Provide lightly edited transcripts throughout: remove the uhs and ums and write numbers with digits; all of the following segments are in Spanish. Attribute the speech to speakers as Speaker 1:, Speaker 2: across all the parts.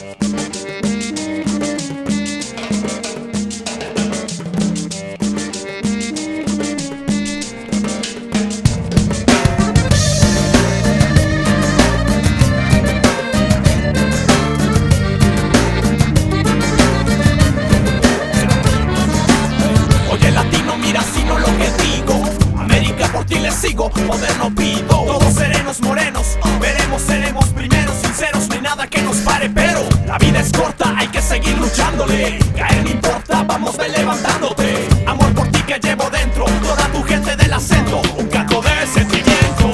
Speaker 1: Sigo, poder no pido. Todos serenos, morenos, veremos, seremos primeros, sinceros, no hay nada que nos pare. Pero la vida es corta, hay que seguir luchándole. Caer no importa, vamos ve levantándote. Amor por ti que llevo dentro, toda tu gente del acento, un canto de sentimiento.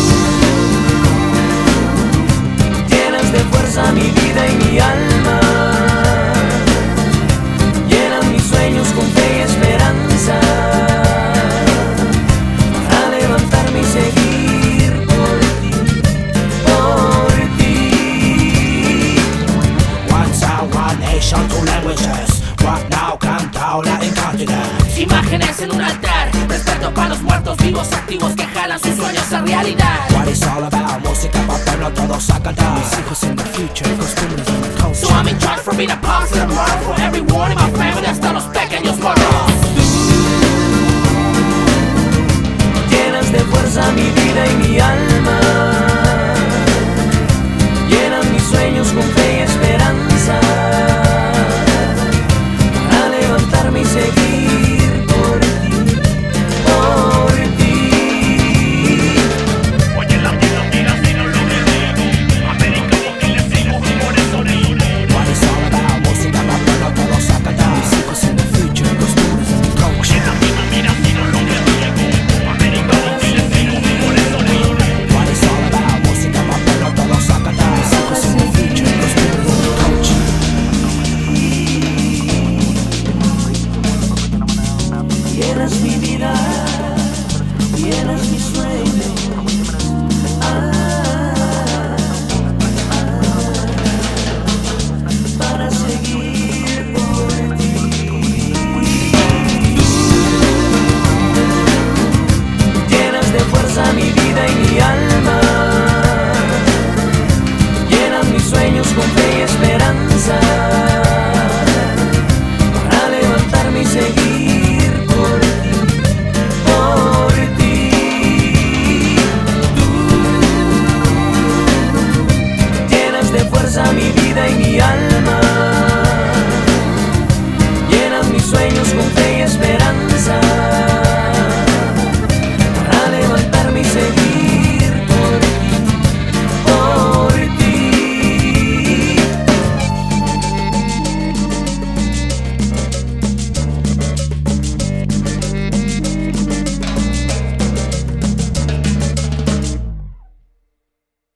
Speaker 2: Tú llenas de fuerza mi vida y mi alma, llenas mis sueños con fe y esperanza.
Speaker 3: Imágenes en un altar, respeto para los muertos vivos activos que jalan sus sueños a realidad.
Speaker 4: What it's all about, música pa' pueblo todos a cantar. Mis hijos in the future, costumbres in the culture.
Speaker 3: So I'm in charge for being a positive mark for everyone in my family, hasta los pequeños morros.
Speaker 2: Tú llenas de fuerza mi vida y mi